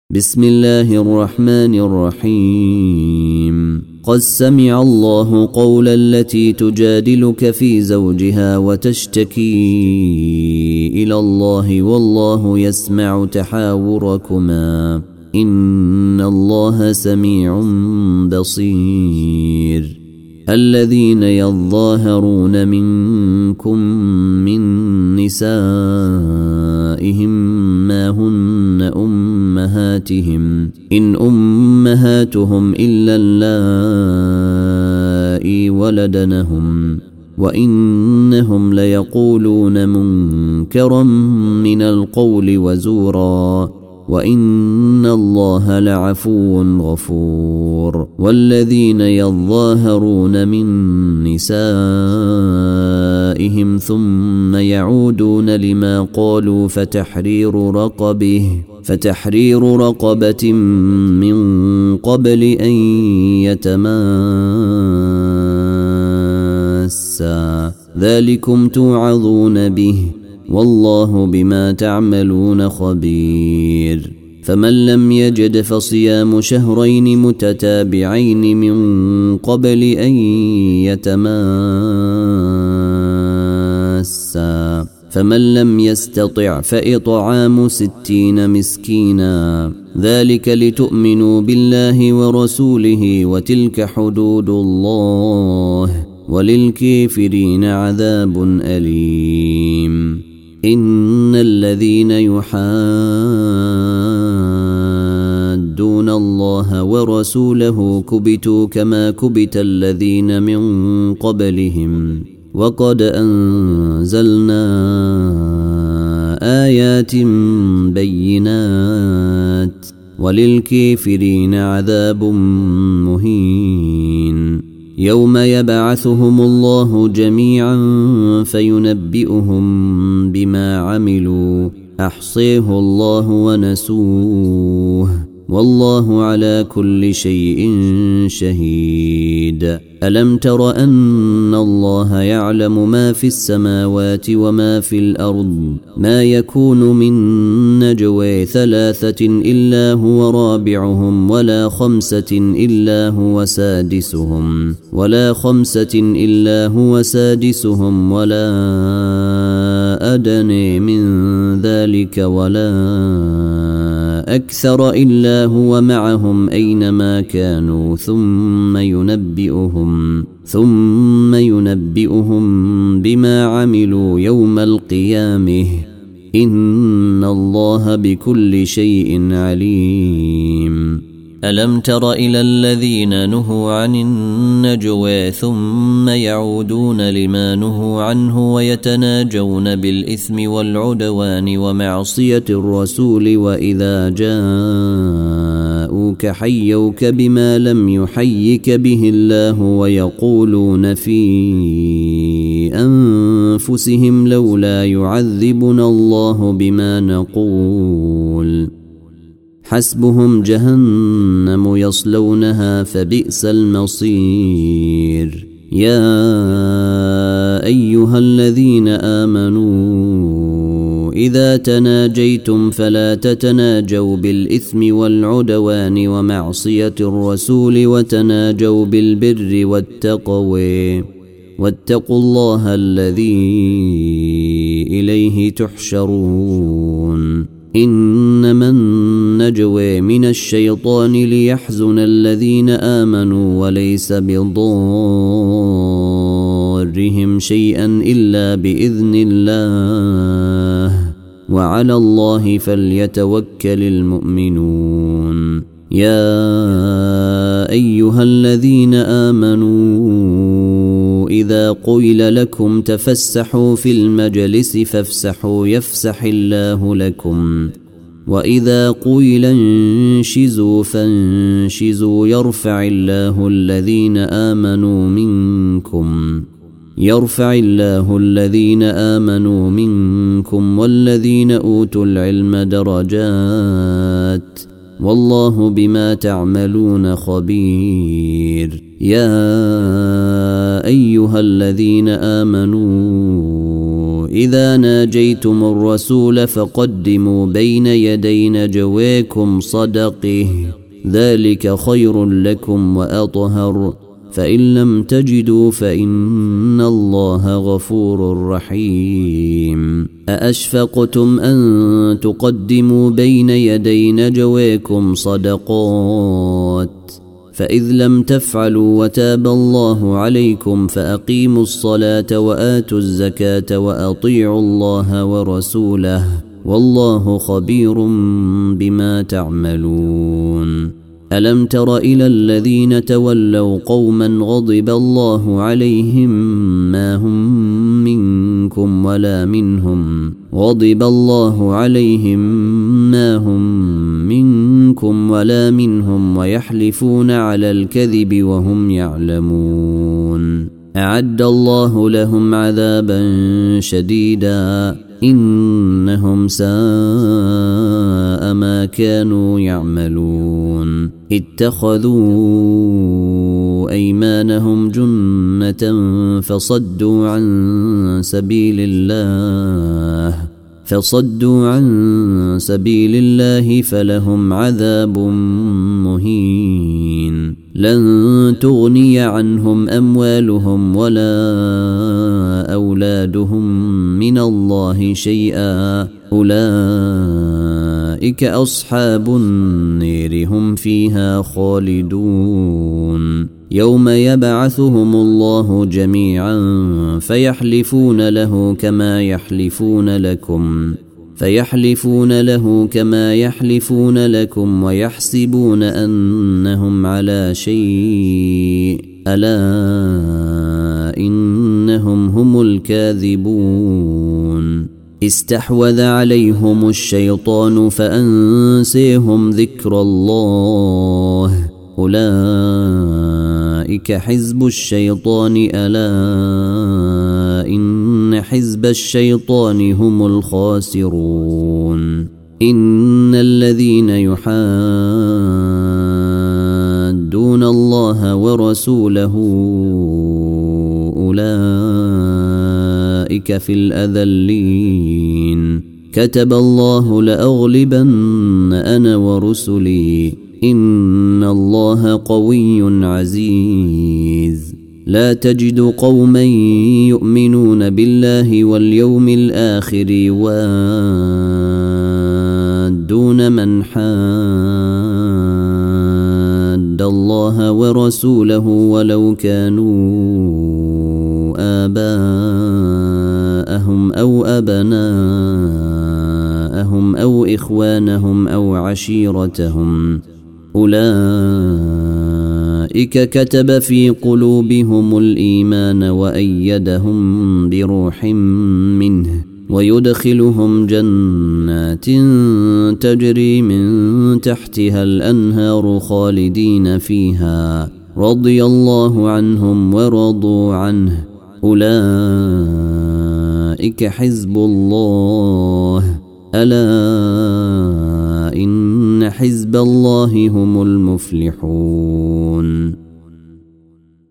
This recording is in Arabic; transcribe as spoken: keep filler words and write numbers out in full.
بسم الله الرحمن الرحيم. قد سمع الله قول التي تجادلك في زوجها وتشتكي إلى الله والله يسمع تحاوركما إن الله سميع بصير. الذين يظاهرون منكم من نسائهم ما هن أمهاتهم إن أمهاتهم إلا اللائي ولدنهم وإنهم ليقولون منكرا من القول وزورا وإن الله لعفو غفور. والذين يظاهرون من نسائهم ثم يعودون لما قالوا فتحرير رقبه فتحرير رقبة من قبل أن يتماسا ذلكم توعظون به والله بما تعملون خبير. فمن لم يجد فصيام شهرين متتابعين من قبل أن يتماسا فمن لم يستطع فإطعام ستين مسكينا ذلك لتؤمنوا بالله ورسوله وتلك حدود الله وللكافرين عذاب أليم. إن الذين يحادون الله ورسوله كبتوا كما كبت الذين من قبلهم وقد أنزلنا آيات بينات وللكافرين عذاب مهين. يوم يبعثهم الله جميعا فينبئهم بما عملوا أحصيه الله ونسوه والله على كل شيء شهيد. ألم تر أن الله يعلم ما في السماوات وما في الأرض ما يكون من نجوى ثلاثة إلا هو رابعهم ولا خمسة إلا هو سادسهم ولا خمسة إلا هو سادسهم ولا أدنى من ذلك ولا أكثر إلا هو معهم أينما كانوا ثم ينبئهم ثم ينبئهم بما عملوا يوم القيامة إن الله بكل شيء عليم. ألم تر إلى الذين نهوا عن النجوى ثم يعودون لما نهوا عنه ويتناجون بالإثم والعدوان ومعصية الرسول وإذا جاءوك حيوك بما لم يحيك به الله ويقولون في أنفسهم لولا يعذبنا الله بما نقول حسبهم جهنم يصلونها فبئس المصير. يا أيها الذين آمنوا إذا تناجيتم فلا تتناجوا بالإثم والعدوان ومعصية الرسول وتناجوا بالبر والتقوى واتقوا الله الذي إليه تحشرون. إنما النجوى من الشيطان ليحزن الذين آمنوا وليس بضارهم شيئا إلا بإذن الله وعلى الله فليتوكل المؤمنون. يا أيها الذين آمنوا إذا قيل لكم تفسحوا في المجلس فافسحوا يفسح الله لكم وإذا قيل انشزوا فانشزوا يرفع الله الذين آمنوا منكم يرفع الله الذين آمنوا منكم والذين أوتوا العلم درجات والله بما تعملون خبير. يا أيها الذين آمنوا إذا ناجيتم الرسول فقدموا بين يدي نجويكم صدقه ذلك خير لكم وأطهر فإن لم تجدوا فإن الله غفور رحيم أأشفقتم أن تقدموا بين يدي نجويكم صدقات فإذ لم تفعلوا وتاب الله عليكم فأقيموا الصلاة وآتوا الزكاة وأطيعوا الله ورسوله والله خبير بما تعملون ألم تر إلى الذين تولوا قوما غضب الله عليهم ما هم منكم ولا منهم غضب الله عليهم ما هم منكم ولا منهم ويحلفون على الكذب وهم يعلمون أعد الله لهم عذابا شديدا إنهم ساء ما كانوا يعملون اتخذوا أيمانهم جنة فصدوا عن سبيل الله فصدوا عن سبيل الله فلهم عذاب مهين لن تغني عنهم أموالهم ولا أولادهم من الله شيئا أولئك أصحاب النير هم فيها خالدون يوم يبعثهم الله جميعا فيحلفون له كما يحلفون لكم فيحلفون له كما يحلفون لكم ويحسبون أنهم على شيء ألا إنهم هم الكاذبون استحوذ عليهم الشيطان فأنسيهم ذكر الله أولئك حزب الشيطان ألا إن حزب الشيطان هم الخاسرون إن الذين يحادون الله ورسوله أولئك في الأذلين كتب الله لأغلبن أنا ورسلي إن الله قوي عزيز لا تجد قوما يؤمنون بالله واليوم الآخر يوادون من حاد الله ورسوله ولو كانوا آباءهم أو أبناءهم أو إخوانهم أو عشيرتهم أولئك كتب في قلوبهم الإيمان وأيدهم بروح منه ويدخلهم جنات تجري من تحتها الأنهار خالدين فيها رضي الله عنهم ورضوا عنه أولئك حزب الله ألا إن حزب الله هم المفلحون.